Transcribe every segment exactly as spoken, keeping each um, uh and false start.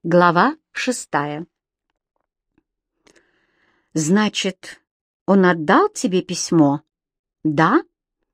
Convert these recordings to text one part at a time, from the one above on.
Глава шестая. «Значит, он отдал тебе письмо?» «Да?»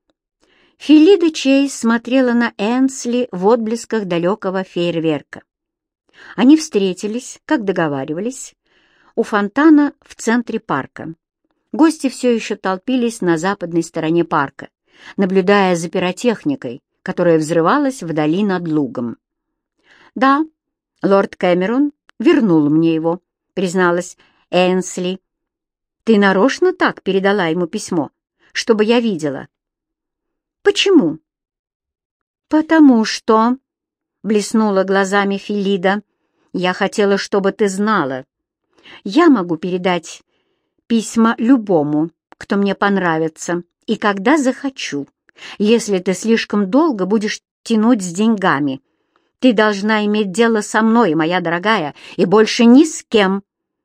Филида Чейз смотрела на Энсли в отблесках далекого фейерверка. Они встретились, как договаривались, у фонтана в центре парка. Гости все еще толпились на западной стороне парка, наблюдая за пиротехникой, которая взрывалась вдали над лугом. «Да, лорд Кэмерон вернул мне его», — призналась Энсли. «Ты нарочно так передала ему письмо, чтобы я видела?» «Почему?» «Потому что...» — блеснула глазами Филида. «Я хотела, чтобы ты знала. Я могу передать письма любому, кто мне понравится, и когда захочу, если ты слишком долго будешь тянуть с деньгами. Ты должна иметь дело со мной, моя дорогая, и больше ни с кем».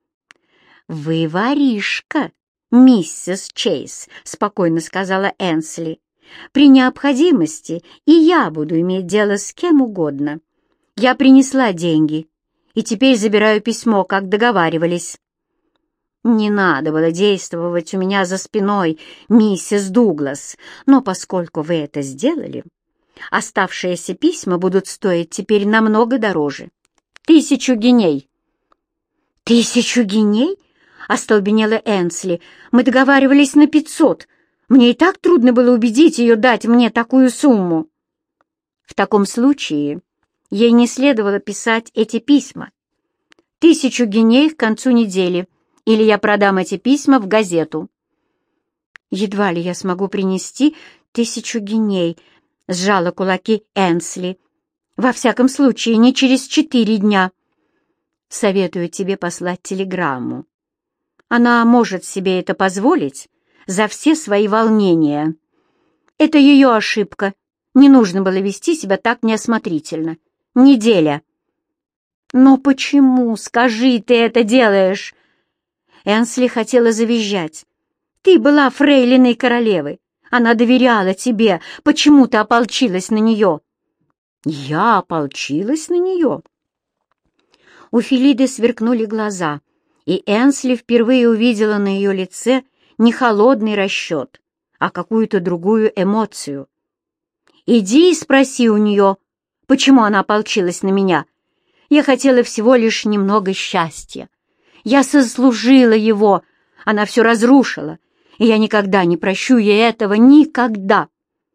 «Вы воришка, миссис Чейз», — спокойно сказала Энсли. «При необходимости и я буду иметь дело с кем угодно. Я принесла деньги, и теперь забираю письмо, как договаривались». «Не надо было действовать у меня за спиной, миссис Дуглас, но поскольку вы это сделали, оставшиеся письма будут стоить теперь намного дороже. Тысячу гиней». «Тысячу гиней?» — остолбенела Энсли. «Мы договаривались на пятьсот. Мне и так трудно было убедить ее дать мне такую сумму». «В таком случае ей не следовало писать эти письма. Тысячу гиней к концу недели, или я продам эти письма в газету». «Едва ли я смогу принести тысячу гиней», — сжала кулаки Энсли. «Во всяком случае, не через четыре дня. Советую тебе послать телеграмму. Она может себе это позволить за все свои волнения. Это ее ошибка. Не нужно было вести себя так неосмотрительно. Неделя». «Но почему, скажи, ты это делаешь?» Энсли хотела завизжать. «Ты была фрейлиной королевы. Она доверяла тебе. Почему ты ополчилась на нее?» «Я ополчилась на нее?» У Филиды сверкнули глаза, и Энсли впервые увидела на ее лице не холодный расчет, а какую-то другую эмоцию. «Иди и спроси у нее, почему она ополчилась на меня. Я хотела всего лишь немного счастья. Я заслужила его, она все разрушила, и я никогда не прощу ей этого, никогда!»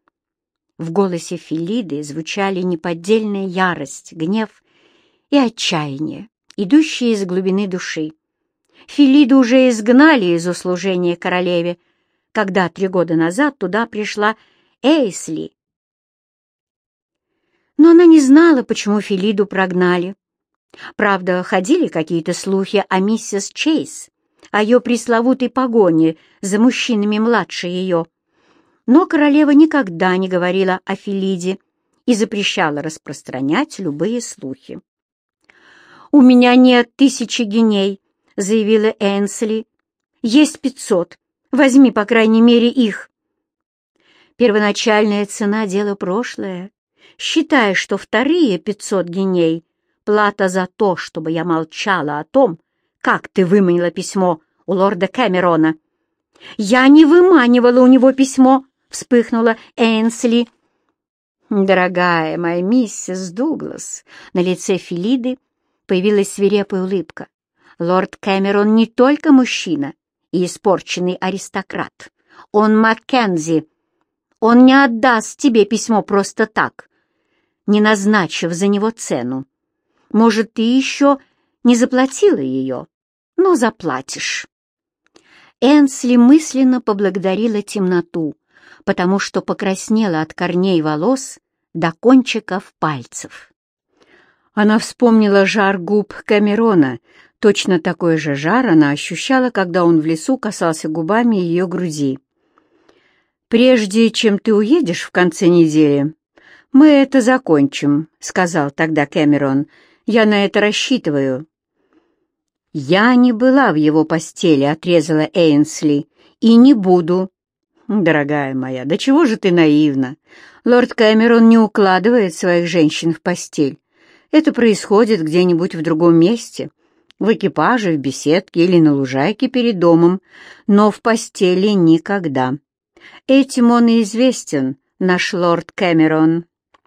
В голосе Филиды звучали неподдельная ярость, гнев и отчаяние, идущие из глубины души. Филиду уже изгнали из услужения королеве, когда три года назад туда пришла Эйсли. Но она не знала, почему Филиду прогнали. Правда, ходили какие-то слухи о миссис Чейз, о ее пресловутой погоне за мужчинами младше ее. Но королева никогда не говорила о Филиде и запрещала распространять любые слухи. «У меня нет тысячи гиней», — заявила Энсли. «Есть пятьсот. Возьми, по крайней мере, их». «Первоначальная цена — дело прошлое. Считай, что вторые пятьсот гиней — плата за то, чтобы я молчала о том, как ты выманила письмо у лорда Кэмерона». «Я не выманивала у него письмо», — вспыхнула Энсли. «Дорогая моя миссис Дуглас», — на лице Филиды появилась свирепая улыбка. «Лорд Кэмерон не только мужчина и испорченный аристократ. Он Маккензи. Он не отдаст тебе письмо просто так, не назначив за него цену. Может, ты еще не заплатила ее, но заплатишь». Энсли мысленно поблагодарила темноту, потому что покраснела от корней волос до кончиков пальцев. Она вспомнила жар губ Камерона. Точно такой же жар она ощущала, когда он в лесу касался губами ее груди. «Прежде чем ты уедешь в конце недели, мы это закончим», — сказал тогда Кэмерон. «Я на это рассчитываю». «Я не была в его постели», — отрезала Эйнсли, — «и не буду». «Дорогая моя, да чего же ты наивна? Лорд Кэмерон не укладывает своих женщин в постель. Это происходит где-нибудь в другом месте, в экипаже, в беседке или на лужайке перед домом, но в постели никогда. Этим он и известен, наш лорд Кэмерон».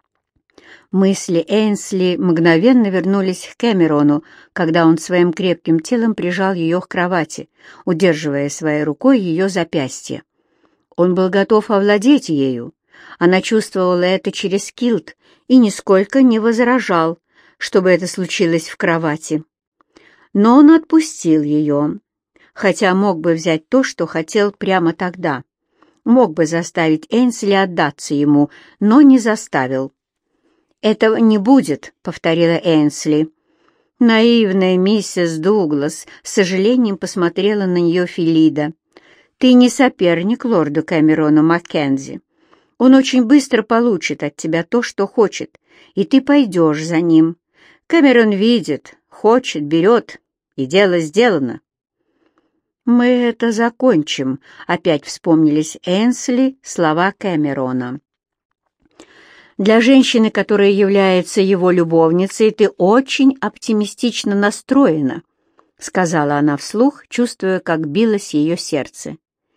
Мысли Эйнсли мгновенно вернулись к Кэмерону, когда он своим крепким телом прижал ее к кровати, удерживая своей рукой ее запястье. Он был готов овладеть ею. Она чувствовала это через килт и нисколько не возражал, чтобы это случилось в кровати. Но он отпустил ее, хотя мог бы взять то, что хотел прямо тогда. Мог бы заставить Эйнсли отдаться ему, но не заставил. «Этого не будет», — повторила Эйнсли. Наивная миссис Дуглас с сожалением посмотрела на нее Филида. «Ты не соперник лорду Кэмерону Маккензи. Он очень быстро получит от тебя то, что хочет, и ты пойдешь за ним. Кэмерон видит, хочет, берет, и дело сделано». «Мы это закончим», — опять вспомнились Эйнсли слова Кэмерона. «Для женщины, которая является его любовницей, ты очень оптимистично настроена», — сказала она вслух, чувствуя, как билось ее сердце.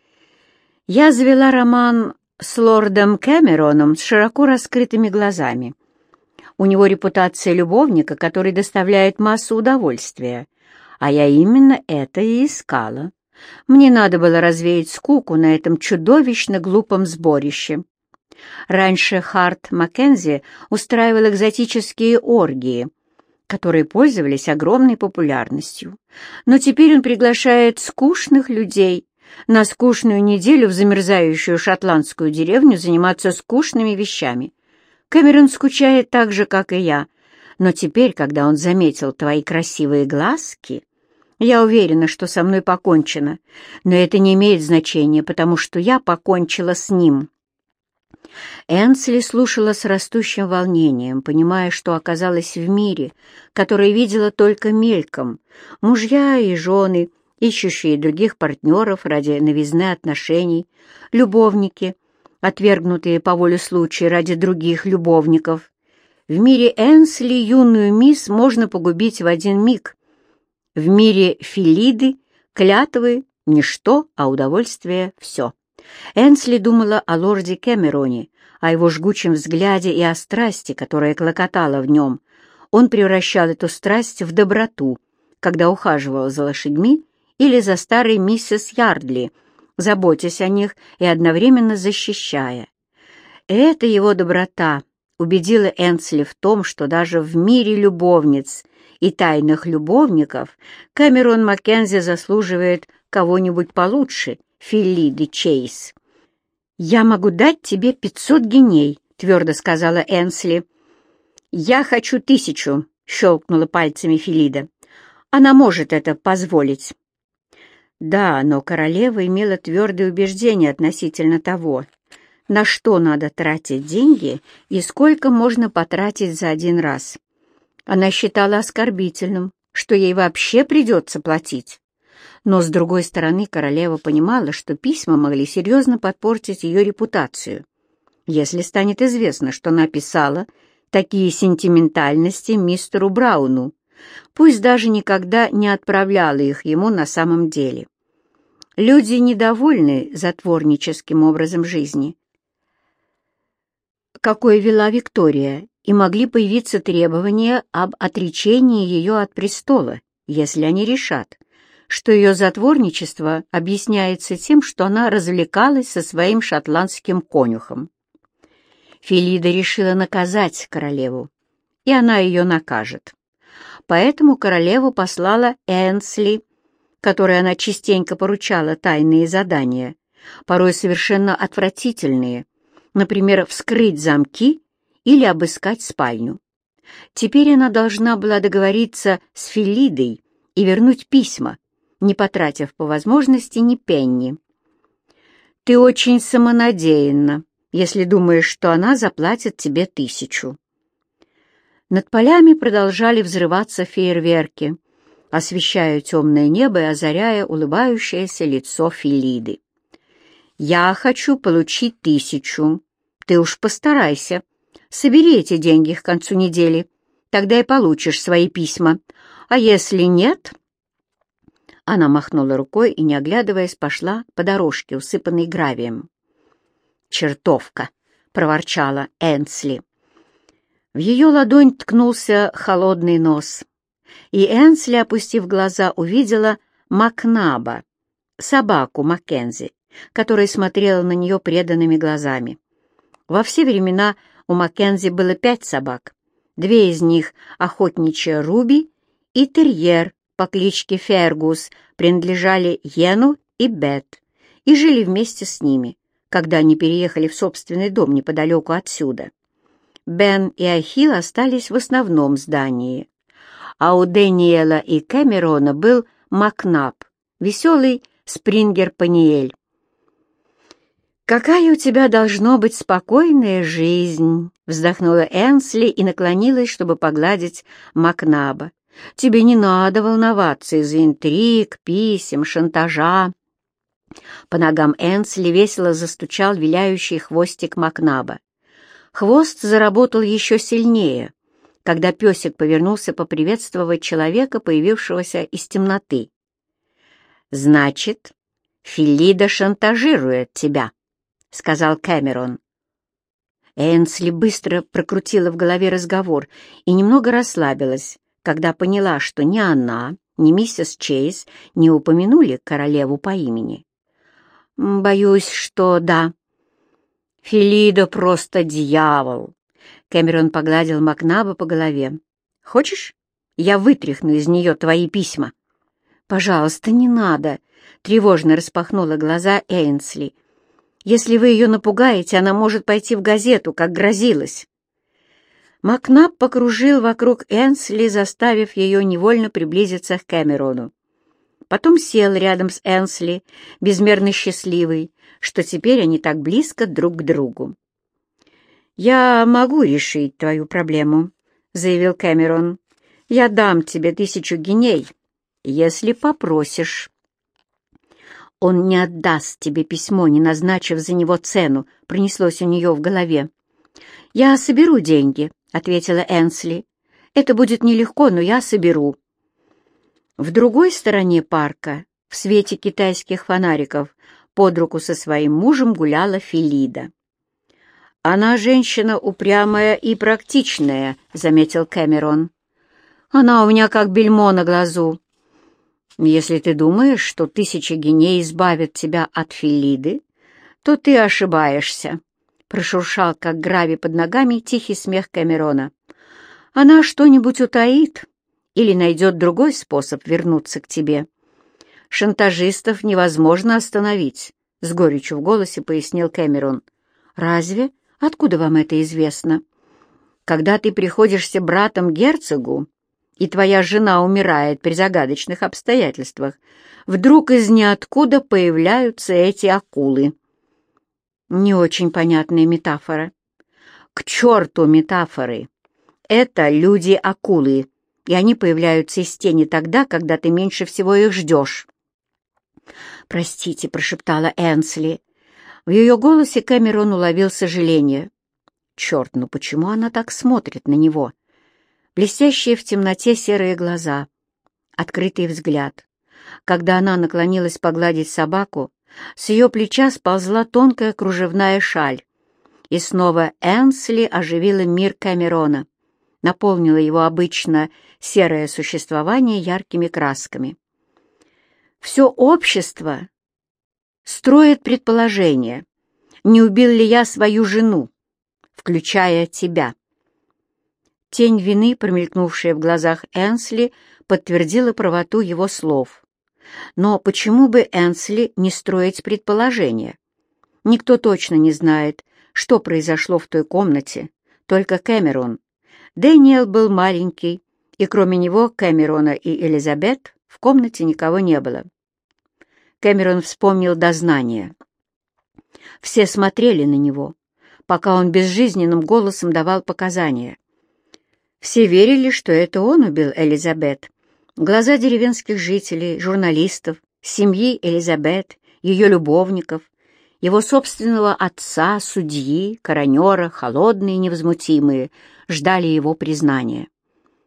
«Я завела роман с лордом Кэмероном с широко раскрытыми глазами. У него репутация любовника, который доставляет массу удовольствия, а я именно это и искала. Мне надо было развеять скуку на этом чудовищно глупом сборище. Раньше Харт Маккензи устраивал экзотические оргии, которые пользовались огромной популярностью. Но теперь он приглашает скучных людей на скучную неделю в замерзающую шотландскую деревню заниматься скучными вещами. Кэмерон скучает так же, как и я, но теперь, когда он заметил твои красивые глазки, я уверена, что со мной покончено, но это не имеет значения, потому что я покончила с ним». Энсли слушала с растущим волнением, понимая, что оказалась в мире, который видела только мельком. Мужья и жены, ищущие других партнеров ради новизны отношений, любовники, отвергнутые по воле случая ради других любовников. В мире Энсли юную мисс можно погубить в один миг. В мире Филиды клятвы — ничто, а удовольствие — все. Энсли думала о лорде Кэмероне, о его жгучем взгляде и о страсти, которая клокотала в нем. Он превращал эту страсть в доброту, когда ухаживал за лошадьми или за старой миссис Ярдли, заботясь о них и одновременно защищая. Эта его доброта убедила Энсли в том, что даже в мире любовниц и тайных любовников Кэмерон Маккензи заслуживает кого-нибудь получше Филиды Чейз. «Я могу дать тебе пятьсот гиней», — твердо сказала Энсли. «Я хочу тысячу», — щелкнула пальцами Филида. «Она может это позволить». Да, но королева имела твердое убеждение относительно того, на что надо тратить деньги и сколько можно потратить за один раз. Она считала оскорбительным, что ей вообще придется платить. Но, с другой стороны, королева понимала, что письма могли серьезно подпортить ее репутацию, если станет известно, что она писала такие сентиментальности мистеру Брауну, пусть даже никогда не отправляла их ему на самом деле. Люди недовольны затворническим образом жизни, какой вела Виктория, и могли появиться требования об отречении ее от престола, если они решат, что ее затворничество объясняется тем, что она развлекалась со своим шотландским конюхом. Филида решила наказать королеву, и она ее накажет. Поэтому королева послала Энсли, которой она частенько поручала тайные задания, порой совершенно отвратительные, например, вскрыть замки или обыскать спальню. Теперь она должна была договориться с Филидой и вернуть письма, не потратив по возможности ни пенни. «Ты очень самонадеянна, если думаешь, что она заплатит тебе тысячу». Над полями продолжали взрываться фейерверки, освещая темное небо и озаряя улыбающееся лицо Филиды. «Я хочу получить тысячу. Ты уж постарайся. Собери эти деньги к концу недели. тогда и получишь свои письма. А если нет...» Она махнула рукой и, не оглядываясь, пошла по дорожке, усыпанной гравием. «Чертовка!» — проворчала Энсли. В ее ладонь ткнулся холодный нос, и Энсли, опустив глаза, увидела Макнаба, собаку Маккензи, которая смотрела на нее преданными глазами. Во все времена у Маккензи было пять собак. Две из них — охотничья Руби и терьер по кличке Фергус принадлежали Йену и Бет и жили вместе с ними, когда они переехали в собственный дом неподалеку отсюда. Бен и Ахилл остались в основном здании, а у Дэниела и Кэмерона был Макнаб, веселый спрингер-паниель. «Какая у тебя должно быть спокойная жизнь!» — вздохнула Энсли и наклонилась, чтобы погладить Макнаба. «Тебе не надо волноваться из-за интриг, писем, шантажа». По ногам Энсли весело застучал виляющий хвостик Макнаба. Хвост заработал еще сильнее, когда песик повернулся поприветствовать человека, появившегося из темноты. «Значит, Филида шантажирует тебя», — сказал Кэмерон. Энсли быстро прокрутила в голове разговор и немного расслабилась, когда поняла, что ни она, ни миссис Чейз не упомянули королеву по имени. «Боюсь, что да». «Филида просто дьявол!» Кэмерон погладил Макнаба по голове. «Хочешь, я вытряхну из нее твои письма?» «Пожалуйста, не надо!» — тревожно распахнула глаза Энсли. «Если вы ее напугаете, она может пойти в газету, как грозилась». Макнаб покружил вокруг Энсли, заставив ее невольно приблизиться к Кэмерону. Потом сел рядом с Энсли, безмерно счастливый, что теперь они так близко друг к другу. «Я могу решить твою проблему», — заявил Кэмерон. «Я дам тебе тысячу гиней, если попросишь». «Он не отдаст тебе письмо, не назначив за него цену», — пронеслось у нее в голове. «Я соберу деньги», — ответила Энсли. «Это будет нелегко, но я соберу». В другой стороне парка, в свете китайских фонариков, под руку со своим мужем гуляла Филида. «Она женщина упрямая и практичная», — заметил Кэмерон. «Она у меня как бельмо на глазу». «Если ты думаешь, что тысяча гиней избавит тебя от Филиды, то ты ошибаешься», — прошуршал, как гравий под ногами, тихий смех Кэмерона. «Она что-нибудь утаит или найдет другой способ вернуться к тебе. Шантажистов невозможно остановить», — с горечью в голосе пояснил Кэмерон. «Разве? Откуда вам это известно? Когда ты приходишься братом герцогу, и твоя жена умирает при загадочных обстоятельствах, вдруг из ниоткуда появляются эти акулы». Не очень понятная метафора. «К черту метафоры! Это люди-акулы, и они появляются из тени тогда, когда ты меньше всего их ждешь». «Простите», — прошептала Энсли. В ее голосе Кэмерон уловил сожаление. «Черт, ну почему она так смотрит на него?» Блестящие в темноте серые глаза, открытый взгляд. Когда она наклонилась погладить собаку, с ее плеча сползла тонкая кружевная шаль, и снова Энсли оживила мир Кэмерона, наполнила его обычно серое существование яркими красками. Все общество строит предположение, не убил ли я свою жену, включая тебя. Тень вины, промелькнувшая в глазах Энсли, подтвердила правоту его слов. Но почему бы Энсли не строить предположения? Никто точно не знает, что произошло в той комнате, только Кэмерон. Дэниел был маленький, и кроме него, Кэмерона и Элизабет, в комнате никого не было. Кэмерон вспомнил дознание. Все смотрели на него, пока он безжизненным голосом давал показания. Все верили, что это он убил Элизабет. Глаза деревенских жителей, журналистов, семьи Элизабет, ее любовников, его собственного отца, судьи, коронера, холодные и невозмутимые, ждали его признания.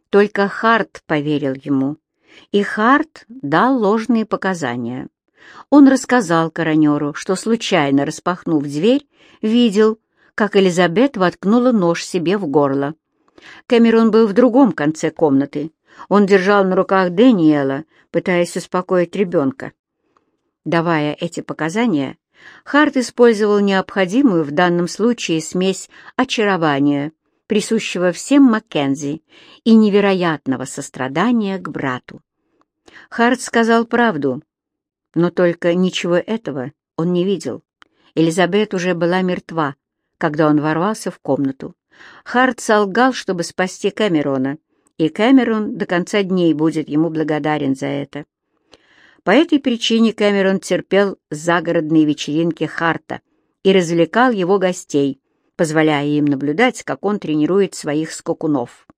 Только Харт поверил ему, и Харт дал ложные показания. Он рассказал коронеру, что, случайно распахнув дверь, видел, как Элизабет воткнула нож себе в горло. Кэмерон был в другом конце комнаты. Он держал на руках Дэниела, пытаясь успокоить ребенка. Давая эти показания, Харт использовал необходимую в данном случае смесь очарования, присущего всем Маккензи, и невероятного сострадания к брату. Харт сказал правду, но только ничего этого он не видел. Элизабет уже была мертва, когда он ворвался в комнату. Харт солгал, чтобы спасти Кэмерона, и Кэмерон до конца дней будет ему благодарен за это. По этой причине Кэмерон терпел загородные вечеринки Харта и развлекал его гостей, позволяя им наблюдать, как он тренирует своих скакунов.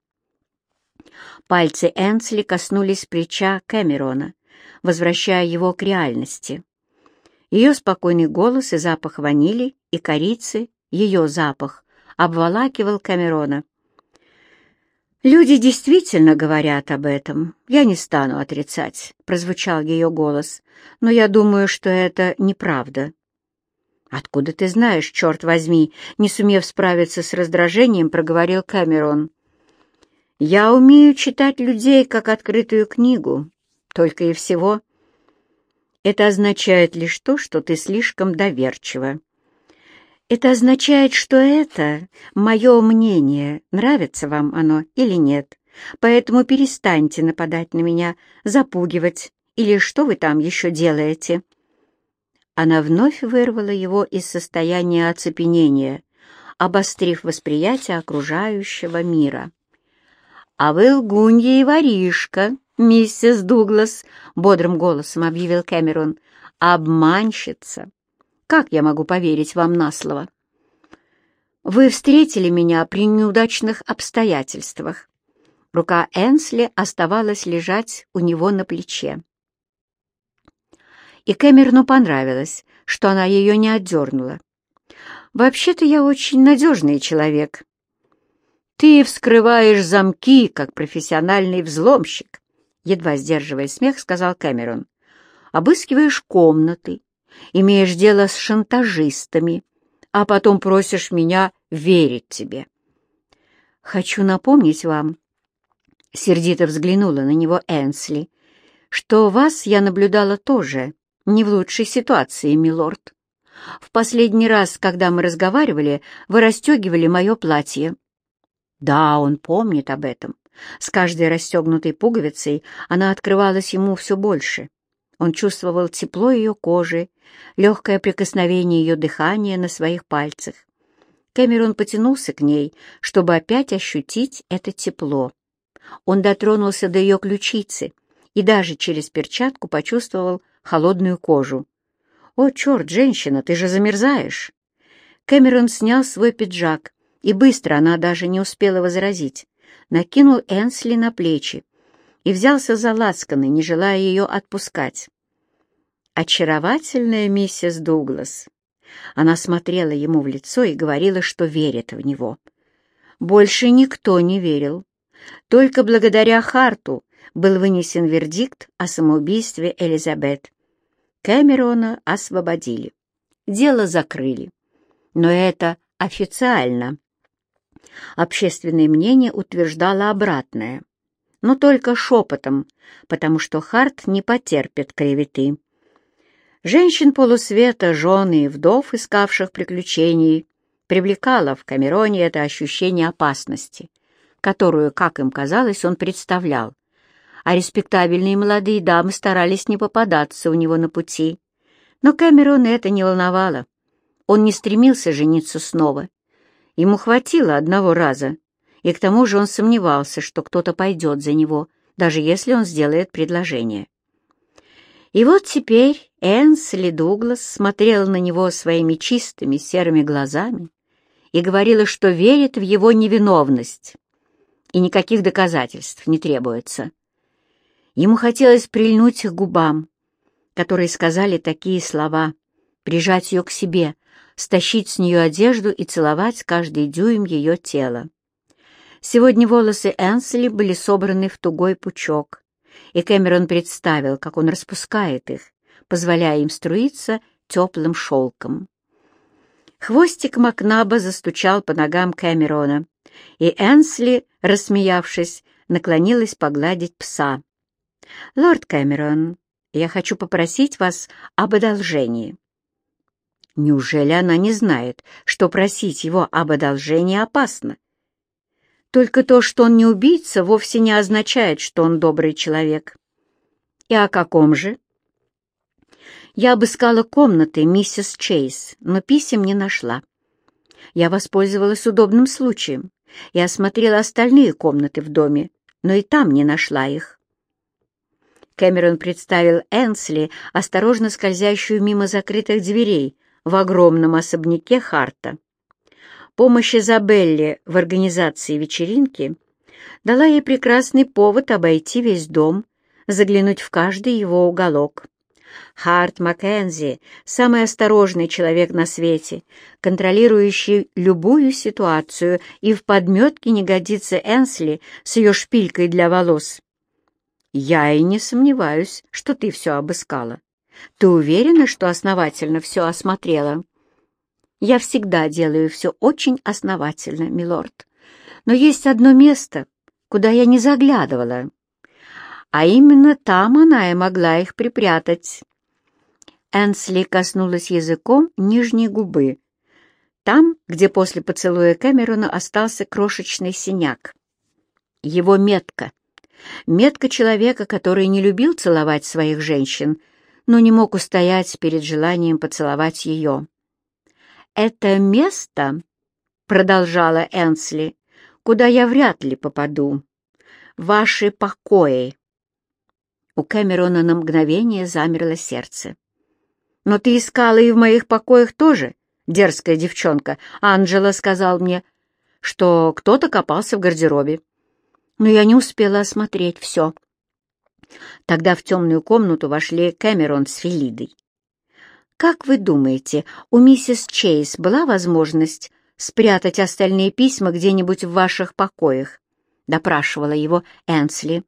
Пальцы Энсли коснулись плеча Кэмерона, возвращая его к реальности. Ее спокойный голос и запах ванили и корицы, ее запах, обволакивал Кэмерона. «Люди действительно говорят об этом. Я не стану отрицать», — прозвучал ее голос, «но я думаю, что это неправда». «Откуда ты знаешь, черт возьми?» — не сумев справиться с раздражением, проговорил Кэмерон. «Я умею читать людей, как открытую книгу, только и всего. Это означает лишь то, что ты слишком доверчива. Это означает, что это мое мнение, нравится вам оно или нет. Поэтому перестаньте нападать на меня, запугивать, или что вы там еще делаете». Она вновь вырвала его из состояния оцепенения, обострив восприятие окружающего мира. «А вы лгунья и воришка, миссис Дуглас», — бодрым голосом объявил Кэмерон. «Обманщица! Как я могу поверить вам на слово? Вы встретили меня при неудачных обстоятельствах». Рука Энсли оставалась лежать у него на плече. И Кэмерону понравилось, что она ее не отдернула. «Вообще-то я очень надежный человек». «Ты вскрываешь замки, как профессиональный взломщик», едва сдерживая смех, сказал Кэмерон. «Обыскиваешь комнаты, имеешь дело с шантажистами, а потом просишь меня верить тебе». «Хочу напомнить вам», — сердито взглянула на него Энсли, «что вас я наблюдала тоже не в лучшей ситуации, милорд. В последний раз, когда мы разговаривали, вы расстегивали мое платье». Да, он помнит об этом. С каждой расстегнутой пуговицей она открывалась ему все больше. Он чувствовал тепло ее кожи, легкое прикосновение ее дыхания на своих пальцах. Кэмерон потянулся к ней, чтобы опять ощутить это тепло. Он дотронулся до ее ключицы и даже через перчатку почувствовал холодную кожу. «О, черт, женщина, ты же замерзаешь!» Кэмерон снял свой пиджак, и быстро, она даже не успела возразить, накинул Энсли на плечи и взялся за лацканы, не желая ее отпускать. Очаровательная миссис Дуглас. Она смотрела ему в лицо и говорила, что верит в него. Больше никто не верил. Только благодаря Харту был вынесен вердикт о самоубийстве Элизабет. Кэмерона освободили. Дело закрыли. Но это официально. Общественное мнение утверждало обратное, но только шепотом, потому что Харт не потерпит клеветы. Женщин полусвета, жен и вдов, искавших приключений, привлекало в Камероне это ощущение опасности, которую, как им казалось, он представлял, а респектабельные молодые дамы старались не попадаться у него на пути. Но Кэмерона это не волновало. Он не стремился жениться снова. Ему хватило одного раза, и к тому же он сомневался, что кто-то пойдет за него, даже если он сделает предложение. И вот теперь Энсли Дуглас смотрела на него своими чистыми серыми глазами и говорила, что верит в его невиновность, и никаких доказательств не требуется. Ему хотелось прильнуть к губам, которые сказали такие слова, прижать ее к себе, стащить с нее одежду и целовать каждый дюйм ее тела. Сегодня волосы Энсли были собраны в тугой пучок, и Кэмерон представил, как он распускает их, позволяя им струиться теплым шелком. Хвостик Макнаба застучал по ногам Кэмерона, и Энсли, рассмеявшись, наклонилась погладить пса. «Лорд Кэмерон, я хочу попросить вас об одолжении». Неужели она не знает, что просить его об одолжении опасно? Только то, что он не убийца, вовсе не означает, что он добрый человек. И о каком же? Я обыскала комнаты миссис Чейз, но писем не нашла. Я воспользовалась удобным случаем и осмотрела остальные комнаты в доме, но и там не нашла их. Кэмерон представил Энсли, осторожно скользящую мимо закрытых дверей в огромном особняке Харта. Помощь Изабелле в организации вечеринки дала ей прекрасный повод обойти весь дом, заглянуть в каждый его уголок. Харт Маккензи — самый осторожный человек на свете, контролирующий любую ситуацию, и в подметке не годится Энсли с ее шпилькой для волос. «Я и не сомневаюсь, что ты все обыскала. Ты уверена, что основательно все осмотрела?» «Я всегда делаю все очень основательно, милорд. Но есть одно место, куда я не заглядывала. А именно там она и могла их припрятать». Энсли коснулась языком нижней губы, там, где после поцелуя Кэмерона остался крошечный синяк. Его метка. Метка человека, который не любил целовать своих женщин, но не мог устоять перед желанием поцеловать ее. «Это место, — продолжала Энсли, — куда я вряд ли попаду. Ваши покои». У Кэмерона на мгновение замерло сердце. «Но ты искала и в моих покоях тоже, дерзкая девчонка. Анджела сказал мне, что кто-то копался в гардеробе. Но я не успела осмотреть все». Тогда в темную комнату вошли Кэмерон с Фелидой. «Как вы думаете, у миссис Чейз была возможность спрятать остальные письма где-нибудь в ваших покоях?» — допрашивала его Энсли.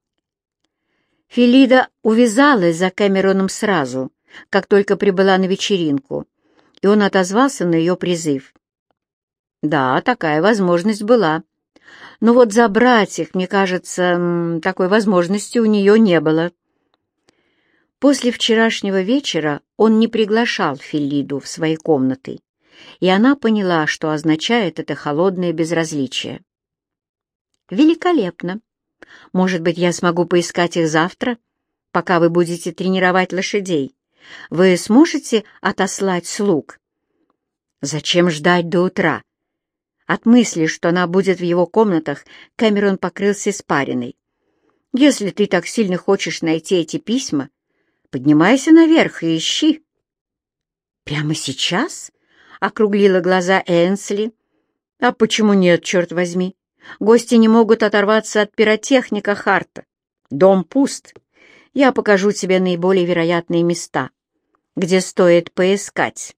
Фелида увязалась за Кэмероном сразу, как только прибыла на вечеринку, и он отозвался на ее призыв. «Да, такая возможность была. Но вот забрать их, мне кажется, такой возможности у нее не было». После вчерашнего вечера он не приглашал Фелиду в свои комнаты, и она поняла, что означает это холодное безразличие. «Великолепно. Может быть, я смогу поискать их завтра, пока вы будете тренировать лошадей? Вы сможете отослать слуг?» «Зачем ждать до утра?» От мысли, что она будет в его комнатах, Кэмерон покрылся испариной. «Если ты так сильно хочешь найти эти письма, поднимайся наверх и ищи». «Прямо сейчас?» — округлила глаза Энсли. «А почему нет, черт возьми? Гости не могут оторваться от пиротехника Харта. Дом пуст. Я покажу тебе наиболее вероятные места, где стоит поискать».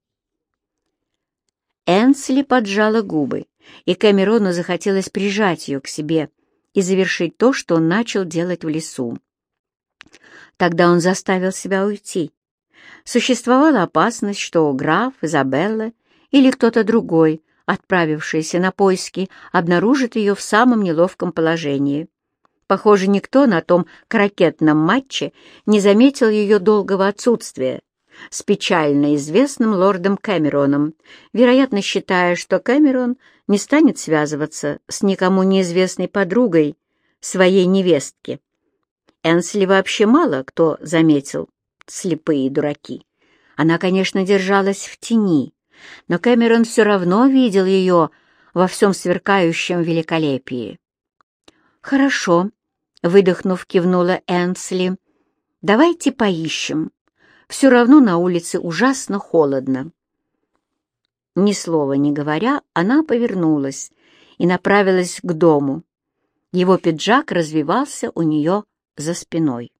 Энсли поджала губы, и Кэмерону захотелось прижать ее к себе и завершить то, что он начал делать в лесу. Тогда он заставил себя уйти. Существовала опасность, что граф, Изабелла или кто-то другой, отправившийся на поиски, обнаружит ее в самом неловком положении. Похоже, никто на том крокетном матче не заметил ее долгого отсутствия с печально известным лордом Кэмероном, вероятно, считая, что Кэмерон не станет связываться с никому неизвестной подругой своей невестки. Энсли вообще мало кто заметил, слепые дураки. Она, конечно, держалась в тени, но Кэмерон все равно видел ее во всем сверкающем великолепии. «Хорошо», — выдохнув, кивнула Энсли. «Давайте поищем. Все равно на улице ужасно холодно». Ни слова не говоря, она повернулась и направилась к дому. Его пиджак развивался у нее за спиной.